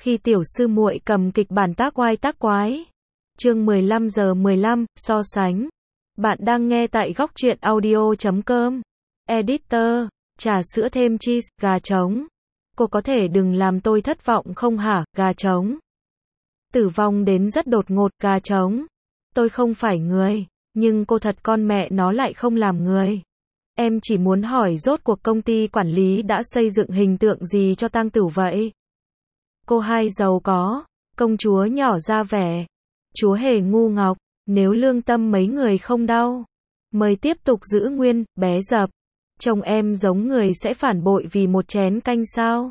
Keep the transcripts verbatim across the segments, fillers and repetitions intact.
Khi tiểu sư muội cầm kịch bản tác oai tác quái. Chương mười lăm giờ mười lăm, so sánh. Bạn đang nghe tại góc truyện audio chấm com. Editor, trà sữa thêm cheese, gà trống. Cô có thể đừng làm tôi thất vọng không hả, gà trống. Tử vong đến rất đột ngột, gà trống. Tôi không phải người, nhưng cô thật con mẹ nó lại không làm người. Em chỉ muốn hỏi rốt cuộc công ty quản lý đã xây dựng hình tượng gì cho tang tử vậy? Cô hai giàu có, công chúa nhỏ ra vẻ, chúa hề ngu ngọc, nếu lương tâm mấy người không đau, mời tiếp tục giữ nguyên, bé dập. Chồng em giống người sẽ phản bội vì một chén canh sao?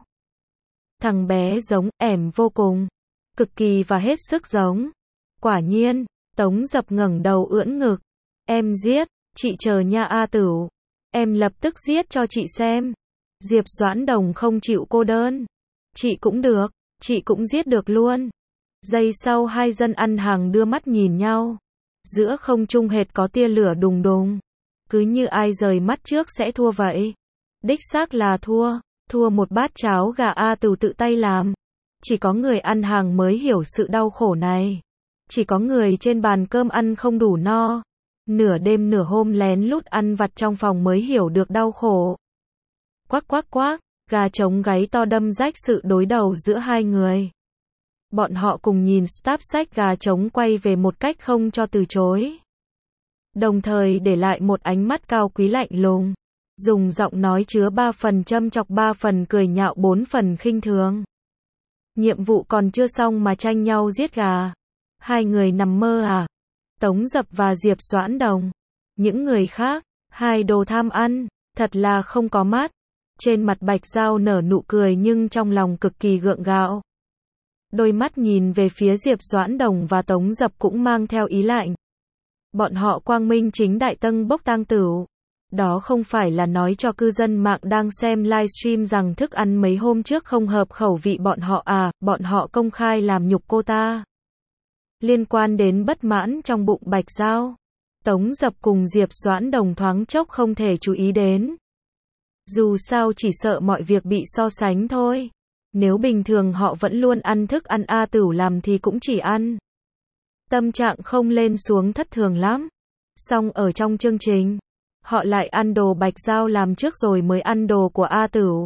Thằng bé giống, ẻm vô cùng, cực kỳ và hết sức giống. Quả nhiên, Tống Dập ngẩng đầu ưỡn ngực. Em giết, chị chờ nha A Tửu. Em lập tức giết cho chị xem. Diệp Doãn Đồng không chịu cô đơn. Chị cũng được, chị cũng giết được luôn. Giây sau hai dân ăn hàng đưa mắt nhìn nhau. Giữa không trung hệt có tia lửa đùng đùng. Cứ như ai rời mắt trước sẽ thua vậy. Đích xác là thua, thua một bát cháo gà A Tửu tự tay làm. Chỉ có người ăn hàng mới hiểu sự đau khổ này. Chỉ có người trên bàn cơm ăn không đủ no. Nửa đêm nửa hôm lén lút ăn vặt trong phòng mới hiểu được đau khổ. Quắc quắc quắc, gà trống gáy to đâm rách sự đối đầu giữa hai người. Bọn họ cùng nhìn staff sách gà trống quay về một cách không cho từ chối. Đồng thời để lại một ánh mắt cao quý lạnh lùng. Dùng giọng nói chứa ba phần châm chọc ba phần cười nhạo bốn phần khinh thường. Nhiệm vụ còn chưa xong mà tranh nhau giết gà. Hai người nằm mơ à? Tống Dập và Diệp Doãn Đồng. Những người khác, hai đồ tham ăn, thật là không có mắt. Trên mặt Bạch Giao nở nụ cười nhưng trong lòng cực kỳ gượng gạo. Đôi mắt nhìn về phía Diệp Doãn Đồng và Tống Dập cũng mang theo ý lạnh. Bọn họ quang minh chính đại tâng bốc tang tửu. Đó không phải là nói cho cư dân mạng đang xem livestream rằng thức ăn mấy hôm trước không hợp khẩu vị bọn họ à, bọn họ công khai làm nhục cô ta. Liên quan đến bất mãn trong bụng Bạch Giao, Tống Dập cùng Diệp Doãn Đồng thoáng chốc không thể chú ý đến. Dù sao chỉ sợ mọi việc bị so sánh thôi. Nếu bình thường họ vẫn luôn ăn thức ăn A Tửu làm thì cũng chỉ ăn. Tâm trạng không lên xuống thất thường lắm. Xong ở trong chương trình, họ lại ăn đồ Bạch Giao làm trước rồi mới ăn đồ của A Tửu.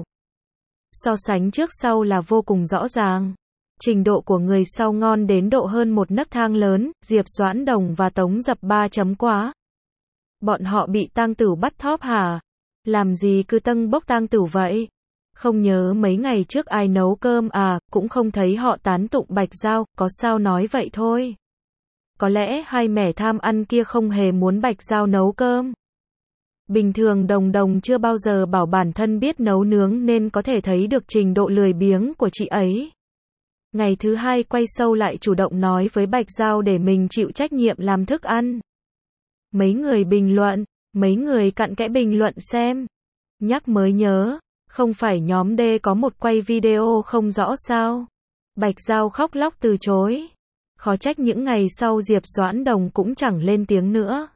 So sánh trước sau là vô cùng rõ ràng. Trình độ của người sau ngon đến độ hơn một nấc thang lớn, Diệp Doãn Đồng và Tống Dập ba chấm quá. Bọn họ bị tang tửu bắt thóp hả? Làm gì cứ tâng bốc tang tửu vậy? Không nhớ mấy ngày trước ai nấu cơm à, cũng không thấy họ tán tụng Bạch Giao, có sao nói vậy thôi. Có lẽ hai mẻ tham ăn kia không hề muốn Bạch Giao nấu cơm. Bình thường Đồng Đồng chưa bao giờ bảo bản thân biết nấu nướng nên có thể thấy được trình độ lười biếng của chị ấy. Ngày thứ hai quay show lại chủ động nói với Bạch Giao để mình chịu trách nhiệm làm thức ăn. Mấy người bình luận, mấy người cặn kẽ bình luận xem. Nhắc mới nhớ, không phải nhóm D có một quay video không rõ sao? Bạch Giao khóc lóc từ chối. Khó trách những ngày sau Diệp Doãn Đồng cũng chẳng lên tiếng nữa.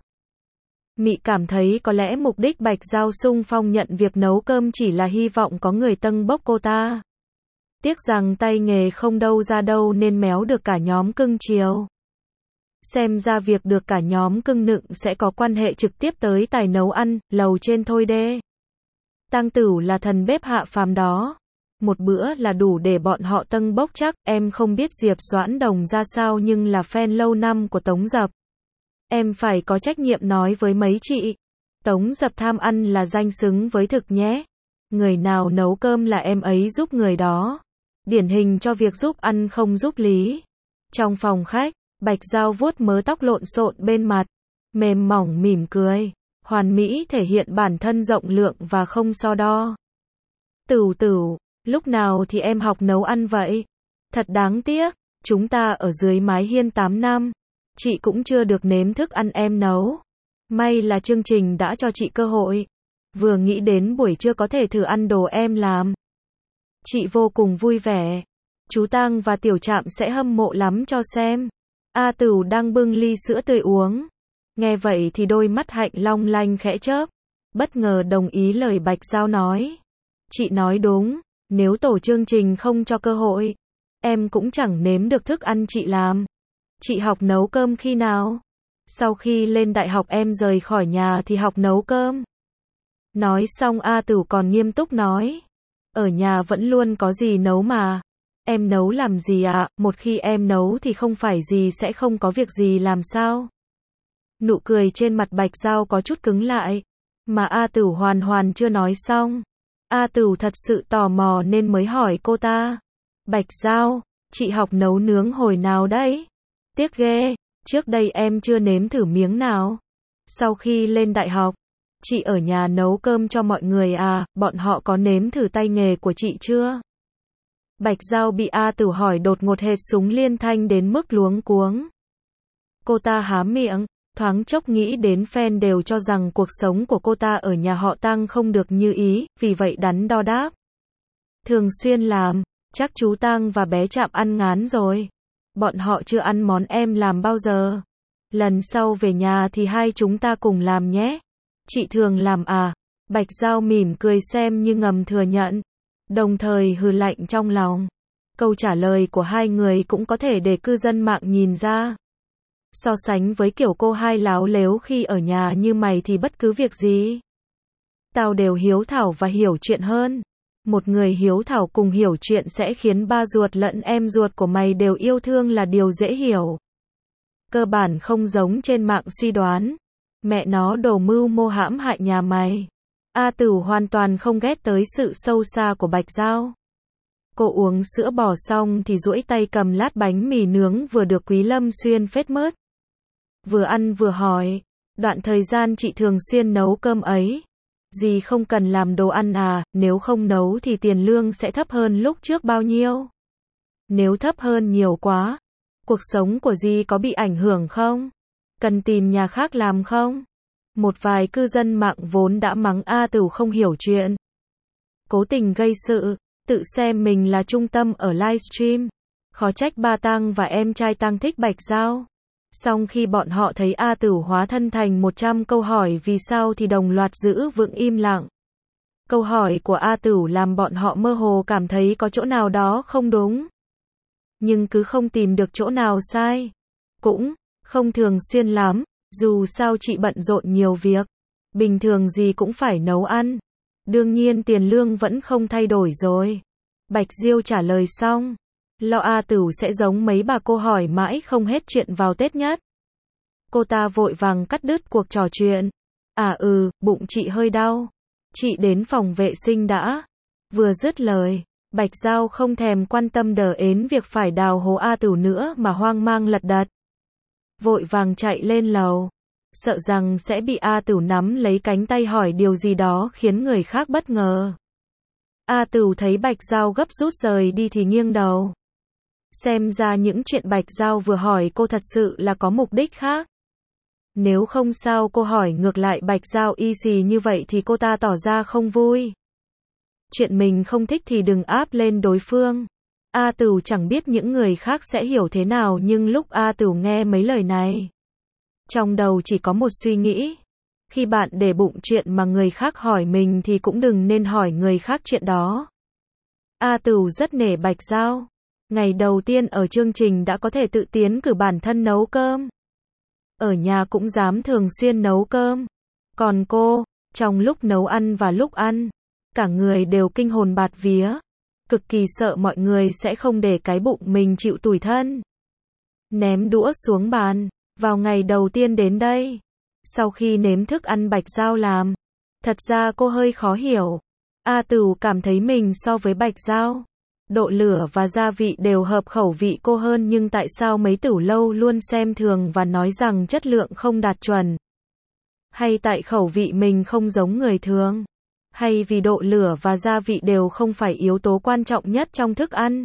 Mị cảm thấy có lẽ mục đích Bạch Giao xung phong nhận việc nấu cơm chỉ là hy vọng có người tâng bốc cô ta. Tiếc rằng tay nghề không đâu ra đâu nên méo được cả nhóm cưng chiều. Xem ra việc được cả nhóm cưng nựng sẽ có quan hệ trực tiếp tới tài nấu ăn, lầu trên thôi đê. Tang tửu là thần bếp hạ phàm đó. Một bữa là đủ để bọn họ tâng bốc chắc. Em không biết Diệp Doãn Đồng ra sao nhưng là fan lâu năm của Tống Dập. Em phải có trách nhiệm nói với mấy chị. Tống Dập tham ăn là danh xứng với thực nhé. Người nào nấu cơm là em ấy giúp người đó. Điển hình cho việc giúp ăn không giúp lý. Trong phòng khách, Bạch Giao vuốt mớ tóc lộn xộn bên mặt. Mềm mỏng mỉm cười. Hoàn mỹ thể hiện bản thân rộng lượng và không so đo. Tửu tửu, lúc nào thì em học nấu ăn vậy? Thật đáng tiếc, chúng ta ở dưới mái hiên tám năm. Chị cũng chưa được nếm thức ăn em nấu. May là chương trình đã cho chị cơ hội. Vừa nghĩ đến buổi trưa có thể thử ăn đồ em làm. Chị vô cùng vui vẻ. Chú Tang và Tiểu Trạm sẽ hâm mộ lắm cho xem. A Tửu đang bưng ly sữa tươi uống. Nghe vậy thì đôi mắt hạnh long lanh khẽ chớp. Bất ngờ đồng ý lời Bạch Giao nói. Chị nói đúng, nếu tổ chương trình không cho cơ hội, Em cũng chẳng nếm được thức ăn chị làm. Chị học nấu cơm khi nào? Sau khi lên đại học em rời khỏi nhà thì học nấu cơm. Nói xong A Tửu còn nghiêm túc nói. Ở nhà vẫn luôn có gì nấu mà. Em nấu làm gì ạ? À? Một khi em nấu thì không phải gì sẽ không có việc gì làm sao? Nụ cười trên mặt Bạch Giao có chút cứng lại. Mà A Tửu hoàn hoàn chưa nói xong. A Tửu thật sự tò mò nên mới hỏi cô ta. Bạch Giao, chị học nấu nướng hồi nào đấy? Tiếc ghê, trước đây em chưa nếm thử miếng nào. Sau khi lên đại học, chị ở nhà nấu cơm cho mọi người à, bọn họ có nếm thử tay nghề của chị chưa? Bạch Giao bị A Tửu hỏi đột ngột hệt súng liên thanh đến mức luống cuống. Cô ta há miệng, thoáng chốc nghĩ đến fan đều cho rằng cuộc sống của cô ta ở nhà họ Tăng không được như ý, vì vậy đắn đo đáp. Thường xuyên làm, chắc chú Tăng và bé Trạm ăn ngán rồi. Bọn họ chưa ăn món em làm bao giờ. Lần sau về nhà thì hai chúng ta cùng làm nhé. Chị thường làm à? Bạch Giao mỉm cười xem như ngầm thừa nhận. Đồng thời hừ lạnh trong lòng. Câu trả lời của hai người cũng có thể để cư dân mạng nhìn ra. So sánh với kiểu cô hai láo lếu khi ở nhà như mày thì bất cứ việc gì tao đều hiếu thảo và hiểu chuyện hơn. Một người hiếu thảo cùng hiểu chuyện sẽ khiến ba ruột lẫn em ruột của mày đều yêu thương là điều dễ hiểu. Cơ bản không giống trên mạng suy đoán. Mẹ nó đồ mưu mô hãm hại nhà mày. A Tửu hoàn toàn không ghét tới sự sâu xa của Bạch Giao. Cô uống sữa bò xong thì duỗi tay cầm lát bánh mì nướng vừa được Quý Lâm Xuyên phết mớt. Vừa ăn vừa hỏi, đoạn thời gian chị thường xuyên nấu cơm ấy. Dì không cần làm đồ ăn à, nếu không nấu thì tiền lương sẽ thấp hơn lúc trước bao nhiêu? Nếu thấp hơn nhiều quá, cuộc sống của dì có bị ảnh hưởng không? Cần tìm nhà khác làm không? Một vài cư dân mạng vốn đã mắng A Tửu không hiểu chuyện. Cố tình gây sự, tự xem mình là trung tâm ở livestream. Khó trách ba Tăng và em trai Tăng thích Bạch Giao. Song khi bọn họ thấy A Tửu hóa thân thành một trăm câu hỏi vì sao thì đồng loạt giữ vững im lặng. Câu hỏi của A Tửu làm bọn họ mơ hồ cảm thấy có chỗ nào đó không đúng. Nhưng cứ không tìm được chỗ nào sai. Cũng không thường xuyên lắm, dù sao chị bận rộn nhiều việc. Bình thường gì cũng phải nấu ăn. Đương nhiên tiền lương vẫn không thay đổi rồi. Bạch Diêu trả lời xong. Lo A Tửu sẽ giống mấy bà cô hỏi mãi không hết chuyện vào Tết nhất. Cô ta vội vàng cắt đứt cuộc trò chuyện. À ừ, bụng chị hơi đau. Chị đến phòng vệ sinh đã. Vừa dứt lời, Bạch Giao không thèm quan tâm đờ ến việc phải đào hố A Tửu nữa mà hoang mang lật đật. Vội vàng chạy lên lầu. Sợ rằng sẽ bị A Tửu nắm lấy cánh tay hỏi điều gì đó khiến người khác bất ngờ. A Tửu thấy Bạch Giao gấp rút rời đi thì nghiêng đầu. Xem ra những chuyện Bạch Giao vừa hỏi cô thật sự là có mục đích khác. Nếu không sao cô hỏi ngược lại Bạch Giao y xì như vậy thì cô ta tỏ ra không vui. Chuyện mình không thích thì đừng áp lên đối phương. A Tửu chẳng biết những người khác sẽ hiểu thế nào nhưng lúc A Tửu nghe mấy lời này, trong đầu chỉ có một suy nghĩ. Khi bạn để bụng chuyện mà người khác hỏi mình thì cũng đừng nên hỏi người khác chuyện đó. A Tửu rất nể Bạch Giao. Ngày đầu tiên ở chương trình đã có thể tự tiến cử bản thân nấu cơm. Ở nhà cũng dám thường xuyên nấu cơm. Còn cô, trong lúc nấu ăn và lúc ăn, cả người đều kinh hồn bạt vía. Cực kỳ sợ mọi người sẽ không để cái bụng mình chịu tủi thân. Ném đũa xuống bàn. Vào ngày đầu tiên đến đây, sau khi nếm thức ăn Bạch Giao làm, thật ra cô hơi khó hiểu. A Tửu cảm thấy mình so với Bạch Giao, độ lửa và gia vị đều hợp khẩu vị cô hơn nhưng tại sao mấy Tửu lâu luôn xem thường và nói rằng chất lượng không đạt chuẩn? Hay tại khẩu vị mình không giống người thường? Hay vì độ lửa và gia vị đều không phải yếu tố quan trọng nhất trong thức ăn?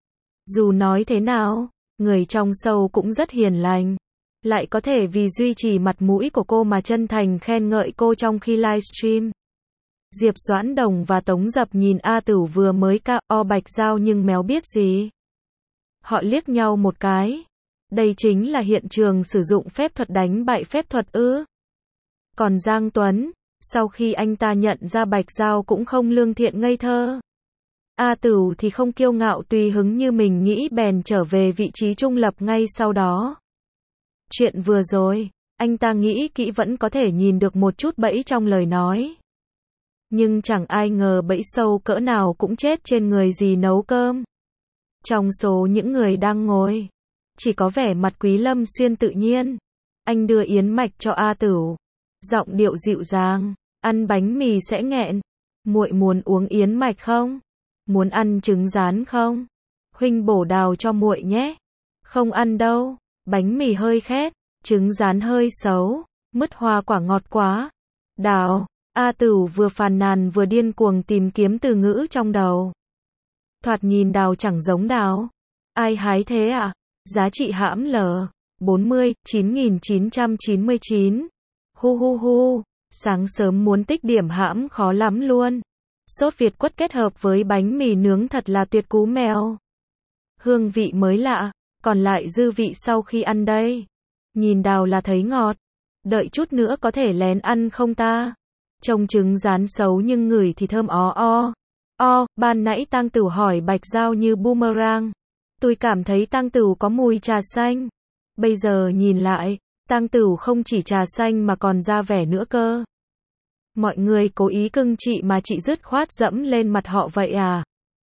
Dù nói thế nào, người trong show cũng rất hiền lành. Lại có thể vì duy trì mặt mũi của cô mà chân thành khen ngợi cô trong khi livestream. Diệp Doãn Đồng và Tống Dập nhìn A Tửu vừa mới ca o Bạch Giao nhưng méo biết gì. Họ liếc nhau một cái. Đây chính là hiện trường sử dụng phép thuật đánh bại phép thuật ư? Còn Giang Tuấn, sau khi anh ta nhận ra Bạch Giao cũng không lương thiện ngây thơ, A Tửu thì không kiêu ngạo tùy hứng như mình nghĩ bèn trở về vị trí trung lập ngay sau đó. Chuyện vừa rồi, anh ta nghĩ kỹ vẫn có thể nhìn được một chút bẫy trong lời nói. Nhưng chẳng ai ngờ bẫy sâu cỡ nào cũng chết trên người dì nấu cơm. Trong số những người đang ngồi, chỉ có vẻ mặt Quý Lâm Xuyên tự nhiên. Anh đưa yến mạch cho A Tửu, giọng điệu dịu dàng, ăn bánh mì sẽ nghẹn. Muội muốn uống yến mạch không? Muốn ăn trứng rán không? Huynh bổ đào cho muội nhé. Không ăn đâu, bánh mì hơi khét, trứng rán hơi xấu, mứt hoa quả ngọt quá. Đào, A Tửu vừa phàn nàn vừa điên cuồng tìm kiếm từ ngữ trong đầu. Thoạt nhìn đào chẳng giống đào. Ai hái thế ạ? À? Giá trị hãm L bốn mươi, chín nghìn chín trăm chín mươi chín. Hu hu hu, sáng sớm muốn tích điểm hãm khó lắm luôn. Sốt Việt quất kết hợp với bánh mì nướng thật là tuyệt cú mèo. Hương vị mới lạ, còn lại dư vị sau khi ăn đây. Nhìn đào là thấy ngọt. Đợi chút nữa có thể lén ăn không ta? Trông trứng rán xấu nhưng ngửi thì thơm ó o. O, ban nãy Tang Tửu hỏi Bạch Giao như boomerang. Tôi cảm thấy Tang Tửu có mùi trà xanh. Bây giờ nhìn lại, Tang Tửu không chỉ trà xanh mà còn ra vẻ nữa cơ. Mọi người cố ý cưng chị mà chị dứt khoát dẫm lên mặt họ vậy à?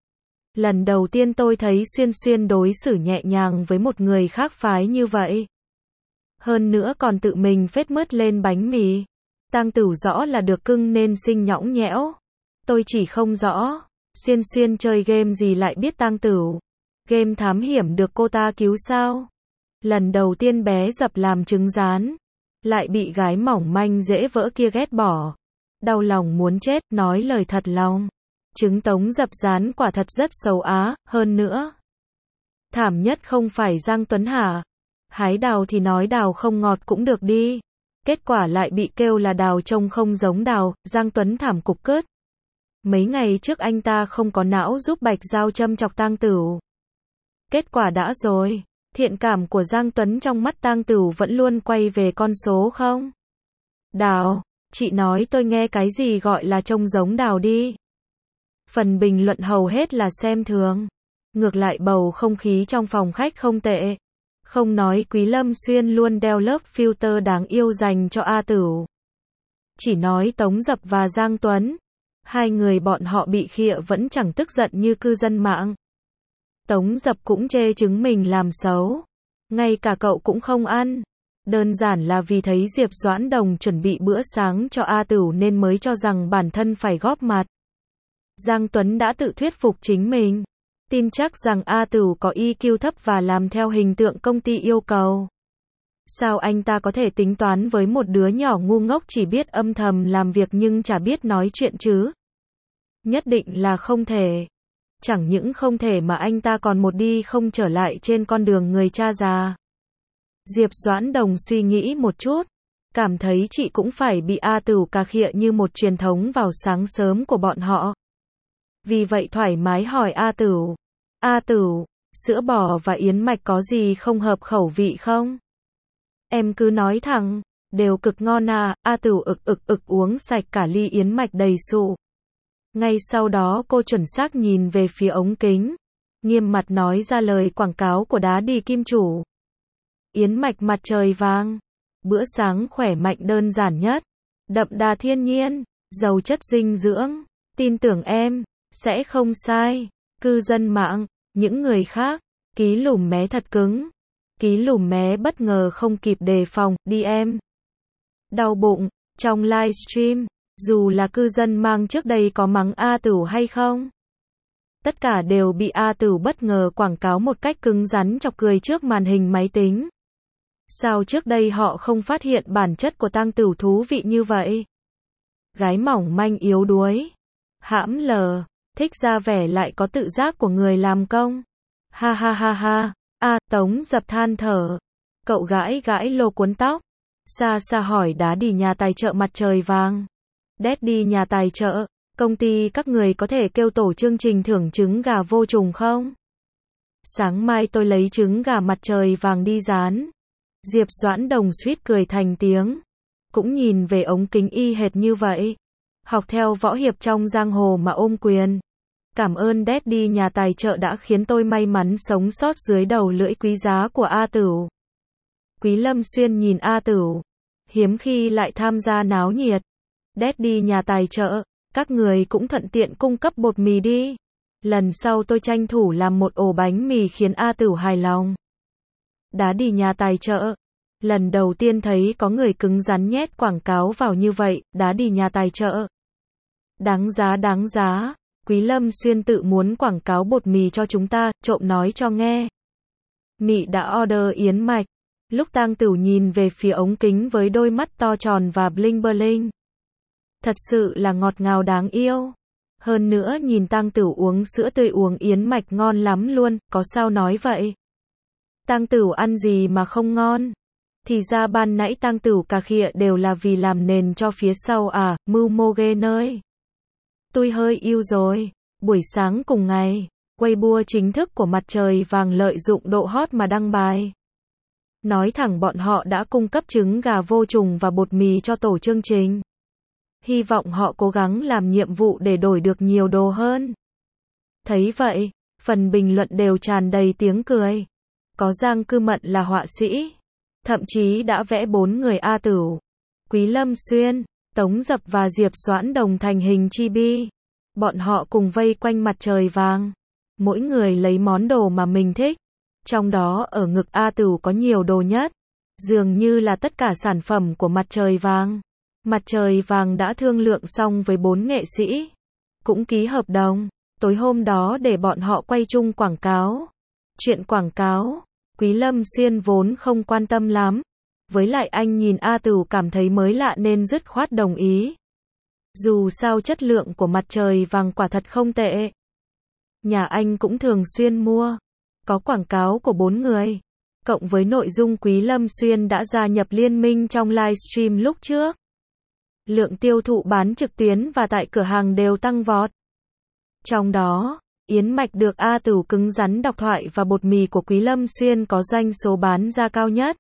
Lần đầu tiên tôi thấy Xuyên Xuyên đối xử nhẹ nhàng với một người khác phái như vậy. Hơn nữa còn tự mình phết mứt lên bánh mì. Tang Tửu rõ là được cưng nên xinh nhõng nhẽo. Tôi chỉ không rõ, Xuyên Xuyên chơi game gì lại biết Tang Tửu. Game thám hiểm được cô ta cứu sao? Lần đầu tiên bé dập làm trứng rán, lại bị gái mỏng manh dễ vỡ kia ghét bỏ. Đau lòng muốn chết, nói lời thật lòng. Trứng tống dập rán quả thật rất xấu á, hơn nữa. Thảm nhất không phải Giang Tuấn hả? Hái đào thì nói đào không ngọt cũng được đi. Kết quả lại bị kêu là đào trông không giống đào, Giang Tuấn thảm cục cứt. Mấy ngày trước anh ta không có não giúp Bạch Giao châm chọc Tang Tửu. Kết quả đã rồi, thiện cảm của Giang Tuấn trong mắt Tang Tửu vẫn luôn quay về con số không. Đào, chị nói tôi nghe cái gì gọi là trông giống đào đi. Phần bình luận hầu hết là xem thường. Ngược lại bầu không khí trong phòng khách không tệ. Không nói Quý Lâm Xuyên luôn đeo lớp filter đáng yêu dành cho A Tửu. Chỉ nói Tống Dập và Giang Tuấn. Hai người bọn họ bị khịa vẫn chẳng tức giận như cư dân mạng. Tống Dập cũng chê chứng mình làm xấu. Ngay cả cậu cũng không ăn. Đơn giản là vì thấy Diệp Doãn Đồng chuẩn bị bữa sáng cho A Tửu nên mới cho rằng bản thân phải góp mặt. Giang Tuấn đã tự thuyết phục chính mình. Tin chắc rằng A Tửu có i kiu thấp và làm theo hình tượng công ty yêu cầu. Sao anh ta có thể tính toán với một đứa nhỏ ngu ngốc chỉ biết âm thầm làm việc nhưng chả biết nói chuyện chứ? Nhất định là không thể. Chẳng những không thể mà anh ta còn một đi không trở lại trên con đường người cha già. Diệp Doãn Đồng suy nghĩ một chút, cảm thấy chị cũng phải bị A Tửu cà khịa như một truyền thống vào sáng sớm của bọn họ. Vì vậy thoải mái hỏi A Tửu, A Tửu, sữa bò và yến mạch có gì không hợp khẩu vị không? Em cứ nói thẳng, đều cực ngon à. A Tửu ực ực ực uống sạch cả ly yến mạch đầy sụ. Ngay sau đó cô chuẩn xác nhìn về phía ống kính, nghiêm mặt nói ra lời quảng cáo của đá đi kim chủ. Yến mạch mặt trời vàng, bữa sáng khỏe mạnh đơn giản nhất, đậm đà thiên nhiên, giàu chất dinh dưỡng, tin tưởng em, sẽ không sai. Cư dân mạng, những người khác, ký lùm mé thật cứng, ký lùm mé bất ngờ không kịp đề phòng, đi em. Đau bụng, trong livestream, dù là cư dân mạng trước đây có mắng A Tửu hay không, tất cả đều bị A Tửu bất ngờ quảng cáo một cách cứng rắn chọc cười trước màn hình máy tính. Sao trước đây họ không phát hiện bản chất của Tang Tửu thú vị như vậy? Gái mỏng manh yếu đuối, hãm lờ, thích ra vẻ lại có tự giác của người làm công. Ha ha ha ha, A Tống Dập than thở. Cậu gãi gãi lô cuốn tóc, xa xa hỏi đá đi nhà tài trợ mặt trời vàng. Đét đi nhà tài trợ, công ty các người có thể kêu tổ chương trình thưởng trứng gà vô trùng không? Sáng mai tôi lấy trứng gà mặt trời vàng đi rán. Diệp Doãn Đồng suýt cười thành tiếng. Cũng nhìn về ống kính y hệt như vậy. Học theo võ hiệp trong giang hồ mà ôm quyền. Cảm ơn Daddy nhà tài trợ đã khiến tôi may mắn sống sót dưới đầu lưỡi quý giá của A Tửu. Quý Lâm Xuyên nhìn A Tửu. Hiếm khi lại tham gia náo nhiệt. Daddy nhà tài trợ, các người cũng thuận tiện cung cấp bột mì đi. Lần sau tôi tranh thủ làm một ổ bánh mì khiến A Tửu hài lòng. Daddy nhà tài trợ. Lần đầu tiên thấy có người cứng rắn nhét quảng cáo vào như vậy, Daddy nhà tài trợ. Đáng giá đáng giá. Quý Lâm Xuyên tự muốn quảng cáo bột mì cho chúng ta, trộm nói cho nghe. Mị đã order yến mạch. Lúc Tang Tửu nhìn về phía ống kính với đôi mắt to tròn và bling bling. Thật sự là ngọt ngào đáng yêu. Hơn nữa nhìn Tang Tửu uống sữa tươi uống yến mạch ngon lắm luôn, có sao nói vậy? Tang Tửu ăn gì mà không ngon? Thì ra ban nãy Tang Tửu cà khịa đều là vì làm nền cho phía sau à, mưu mô ghê nơi. Tôi hơi yêu rồi. Buổi sáng cùng ngày, Weibo chính thức của Mặt Trời Vàng lợi dụng độ hot mà đăng bài. Nói thẳng bọn họ đã cung cấp trứng gà vô trùng và bột mì cho tổ chương trình. Hy vọng họ cố gắng làm nhiệm vụ để đổi được nhiều đồ hơn. Thấy vậy, phần bình luận đều tràn đầy tiếng cười. Có Giang Cư Mận là họa sĩ. Thậm chí đã vẽ bốn người A Tửu. Quý Lâm Xuyên, Tống Dập và Diệp Doãn đồng thành hình chibi. Bọn họ cùng vây quanh Mặt Trời Vàng. Mỗi người lấy món đồ mà mình thích. Trong đó ở ngực A Tửu có nhiều đồ nhất. Dường như là tất cả sản phẩm của Mặt Trời Vàng. Mặt Trời Vàng đã thương lượng xong với bốn nghệ sĩ. Cũng ký hợp đồng. Tối hôm đó để bọn họ quay chung quảng cáo. Chuyện quảng cáo, Quý Lâm Xuyên vốn không quan tâm lắm. Với lại anh nhìn A Tửu cảm thấy mới lạ nên dứt khoát đồng ý. Dù sao chất lượng của Mặt Trời Vàng quả thật không tệ. Nhà anh cũng thường xuyên mua. Có quảng cáo của bốn người. Cộng với nội dung Quý Lâm Xuyên đã gia nhập liên minh trong livestream lúc trước. Lượng tiêu thụ bán trực tuyến và tại cửa hàng đều tăng vọt. Trong đó, yến mạch được A Tửu cứng rắn đọc thoại và bột mì của Quý Lâm Xuyên có doanh số bán ra cao nhất.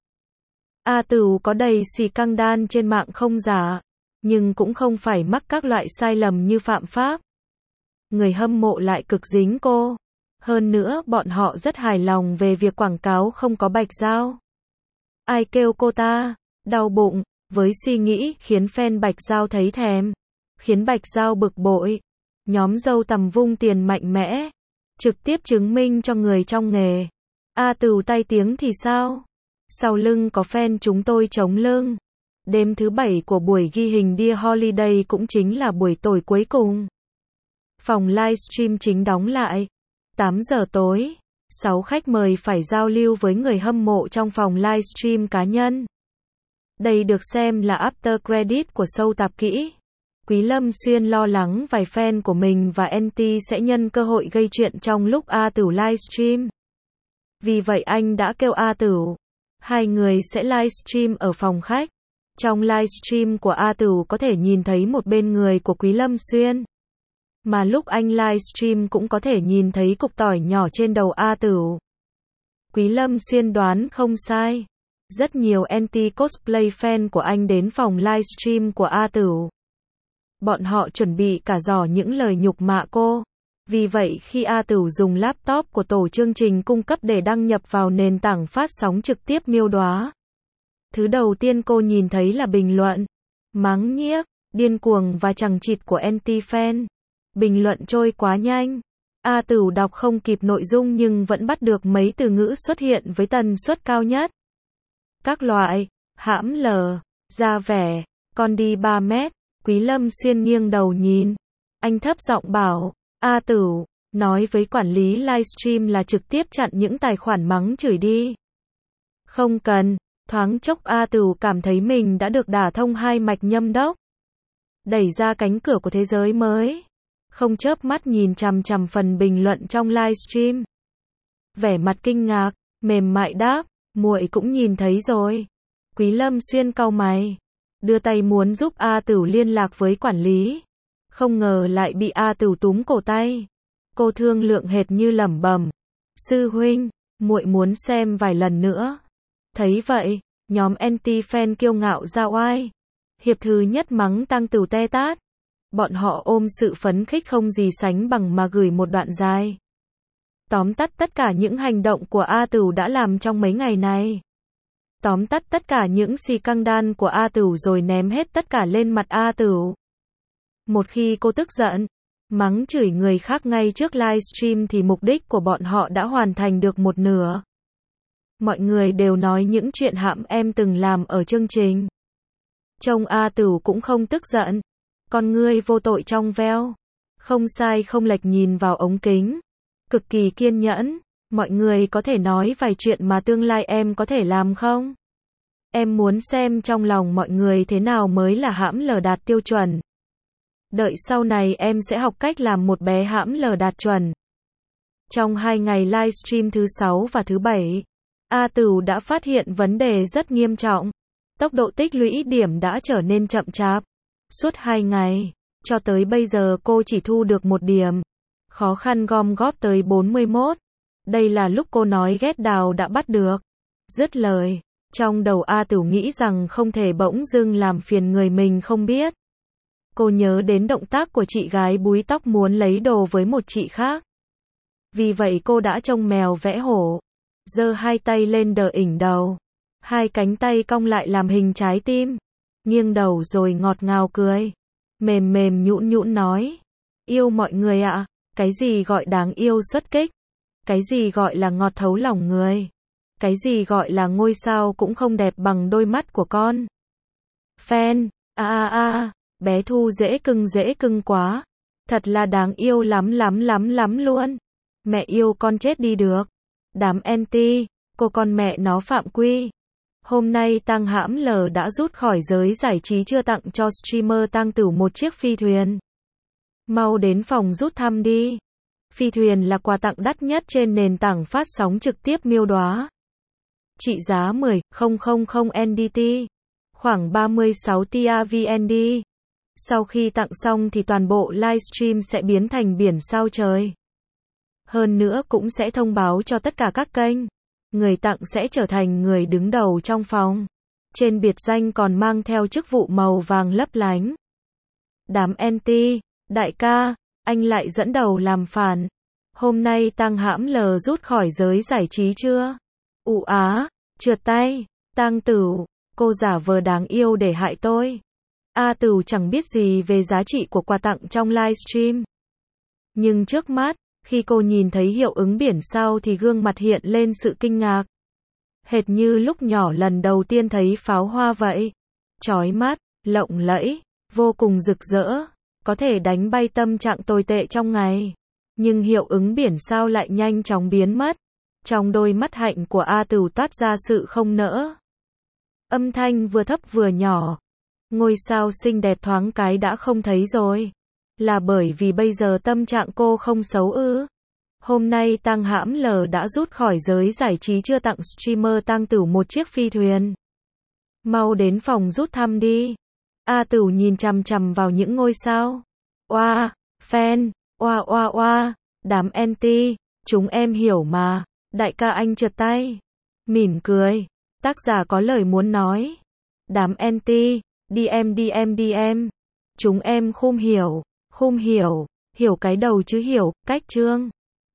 A Tửu có đầy xì căng đan trên mạng không giả, nhưng cũng không phải mắc các loại sai lầm như phạm pháp. Người hâm mộ lại cực dính cô. Hơn nữa bọn họ rất hài lòng về việc quảng cáo không có Bạch Giao. Ai kêu cô ta đau bụng, với suy nghĩ khiến fan Bạch Giao thấy thèm, khiến Bạch Giao bực bội. Nhóm dâu tầm vung tiền mạnh mẽ, trực tiếp chứng minh cho người trong nghề. A Tửu tay tiếng thì sao? Sau lưng có fan chúng tôi chống lưng. Đêm thứ bảy của buổi ghi hình Dear Holiday cũng chính là buổi tối cuối cùng. Phòng livestream chính đóng lại. tám giờ tối, sáu khách mời phải giao lưu với người hâm mộ trong phòng livestream cá nhân. Đây được xem là after credit của show tạp kỹ. Quý Lâm Xuyên lo lắng vài fan của mình và en tê sẽ nhân cơ hội gây chuyện trong lúc A Tửu livestream. Vì vậy anh đã kêu A Tửu. Hai người sẽ livestream ở phòng khách. Trong livestream của A Tửu có thể nhìn thấy một bên người của Quý Lâm Xuyên. Mà lúc anh livestream cũng có thể nhìn thấy cục tỏi nhỏ trên đầu A Tửu. Quý Lâm Xuyên đoán không sai. Rất nhiều anti-cosplay fan của anh đến phòng livestream của A Tửu. Bọn họ chuẩn bị cả giỏ những lời nhục mạ cô. Vì vậy khi A Tửu dùng laptop của tổ chương trình cung cấp để đăng nhập vào nền tảng phát sóng trực tiếp Miêu Đóa, thứ đầu tiên cô nhìn thấy là bình luận mắng nhiếc, điên cuồng và chằng chịt của anti-fan. Bình luận trôi quá nhanh. A Tửu đọc không kịp nội dung nhưng vẫn bắt được mấy từ ngữ xuất hiện với tần suất cao nhất. Các loại, hãm lờ, ra vẻ, con đi ba mét. Quý Lâm Xuyên nghiêng đầu nhìn. Anh thấp giọng bảo, A Tửu, nói với quản lý livestream là trực tiếp chặn những tài khoản mắng chửi đi. Không cần. Thoáng chốc A Tửu cảm thấy mình đã được đả thông hai mạch nhâm đốc. Đẩy ra cánh cửa của thế giới mới. Không chớp mắt nhìn chằm chằm phần bình luận trong livestream. Vẻ mặt kinh ngạc, mềm mại đáp, muội cũng nhìn thấy rồi. Quý Lâm Xuyên cau mày, đưa tay muốn giúp A Tửu liên lạc với quản lý. Không ngờ lại bị A Tửu túm cổ tay. Cô thương lượng hệt như lẩm bẩm, sư huynh, muội muốn xem vài lần nữa. Thấy vậy, nhóm anti-fan kiêu ngạo ra oai. Hiệp thứ nhất mắng Tang Tửu te tát. Bọn họ ôm sự phấn khích không gì sánh bằng mà gửi một đoạn dài. Tóm tắt tất cả những hành động của A Tửu đã làm trong mấy ngày này. Tóm tắt tất cả những xì căng đan của A Tửu rồi ném hết tất cả lên mặt A Tửu. Một khi cô tức giận, mắng chửi người khác ngay trước livestream thì mục đích của bọn họ đã hoàn thành được một nửa. Mọi người đều nói những chuyện hãm em từng làm ở chương trình. Trông A Tửu cũng không tức giận. Con ngươi vô tội trong veo. Không sai không lệch nhìn vào ống kính. Cực kỳ kiên nhẫn. Mọi người có thể nói vài chuyện mà tương lai em có thể làm không? Em muốn xem trong lòng mọi người thế nào mới là hãm lờ đạt tiêu chuẩn. Đợi sau này em sẽ học cách làm một bé hãm lờ đạt chuẩn. Trong hai ngày livestream thứ sáu và thứ bảy, A Tửu đã phát hiện vấn đề rất nghiêm trọng. Tốc độ tích lũy điểm đã trở nên chậm chạp. Suốt hai ngày, cho tới bây giờ cô chỉ thu được một điểm. Khó khăn gom góp tới bốn mươi mốt. Đây là lúc cô nói ghét đào đã bắt được. Dứt lời, trong đầu A Tửu nghĩ rằng không thể bỗng dưng làm phiền người mình không biết. Cô nhớ đến động tác của chị gái búi tóc muốn lấy đồ với một chị khác. Vì vậy cô đã trông mèo vẽ hổ. Giơ hai tay lên đỡ ỉnh đầu. Hai cánh tay cong lại làm hình trái tim. Nghiêng đầu rồi ngọt ngào cười. Mềm mềm nhũn nhũn nói. Yêu mọi người ạ. Cái gì gọi đáng yêu xuất kích? Cái gì gọi là ngọt thấu lòng người? Cái gì gọi là ngôi sao cũng không đẹp bằng đôi mắt của con? Fan. A a a. Bé Thu dễ cưng dễ cưng quá. Thật là đáng yêu lắm lắm lắm lắm luôn. Mẹ yêu con chết đi được. Đám anti. Cô con mẹ nó phạm quy. Hôm nay Tăng Hãm Lờ đã rút khỏi giới giải trí chưa tặng cho streamer Tăng Tửu một chiếc phi thuyền. Mau đến phòng rút thăm đi. Phi thuyền là quà tặng đắt nhất trên nền tảng phát sóng trực tiếp Miêu Đóa. Trị giá mười nghìn N D T, khoảng ba mươi sáu T R V N D. Sau khi tặng xong thì toàn bộ livestream sẽ biến thành biển sao trời. Hơn nữa cũng sẽ thông báo cho tất cả các kênh. Người tặng sẽ trở thành người đứng đầu trong phòng. Trên biệt danh còn mang theo chức vụ màu vàng lấp lánh. Đám anti, đại ca, anh lại dẫn đầu làm phản. Hôm nay Tăng Hãm Lờ rút khỏi giới giải trí chưa? Ụ á, trượt tay, Tăng Tửu, cô giả vờ đáng yêu để hại tôi. A Tửu chẳng biết gì về giá trị của quà tặng trong livestream. Nhưng trước mắt, khi cô nhìn thấy hiệu ứng biển sao thì gương mặt hiện lên sự kinh ngạc. Hệt như lúc nhỏ lần đầu tiên thấy pháo hoa vậy. Chói mắt, lộng lẫy, vô cùng rực rỡ, có thể đánh bay tâm trạng tồi tệ trong ngày. Nhưng hiệu ứng biển sao lại nhanh chóng biến mất. Trong đôi mắt hạnh của A Tửu toát ra sự không nỡ. Âm thanh vừa thấp vừa nhỏ. Ngôi sao xinh đẹp thoáng cái đã không thấy rồi. Là bởi vì bây giờ tâm trạng cô không xấu ư? Hôm nay Tăng Hãm Lờ đã rút khỏi giới giải trí chưa tặng streamer Tăng Tửu một chiếc phi thuyền. Mau đến phòng rút thăm đi. A Tửu nhìn chằm chằm vào những ngôi sao. Oa, fan, oa oa oa, đám anti, chúng em hiểu mà, đại ca anh trượt tay. Mỉm cười, tác giả có lời muốn nói. Đám anti, đi em đi em đi em. Chúng em không hiểu, không hiểu, hiểu cái đầu chứ hiểu, cách chương.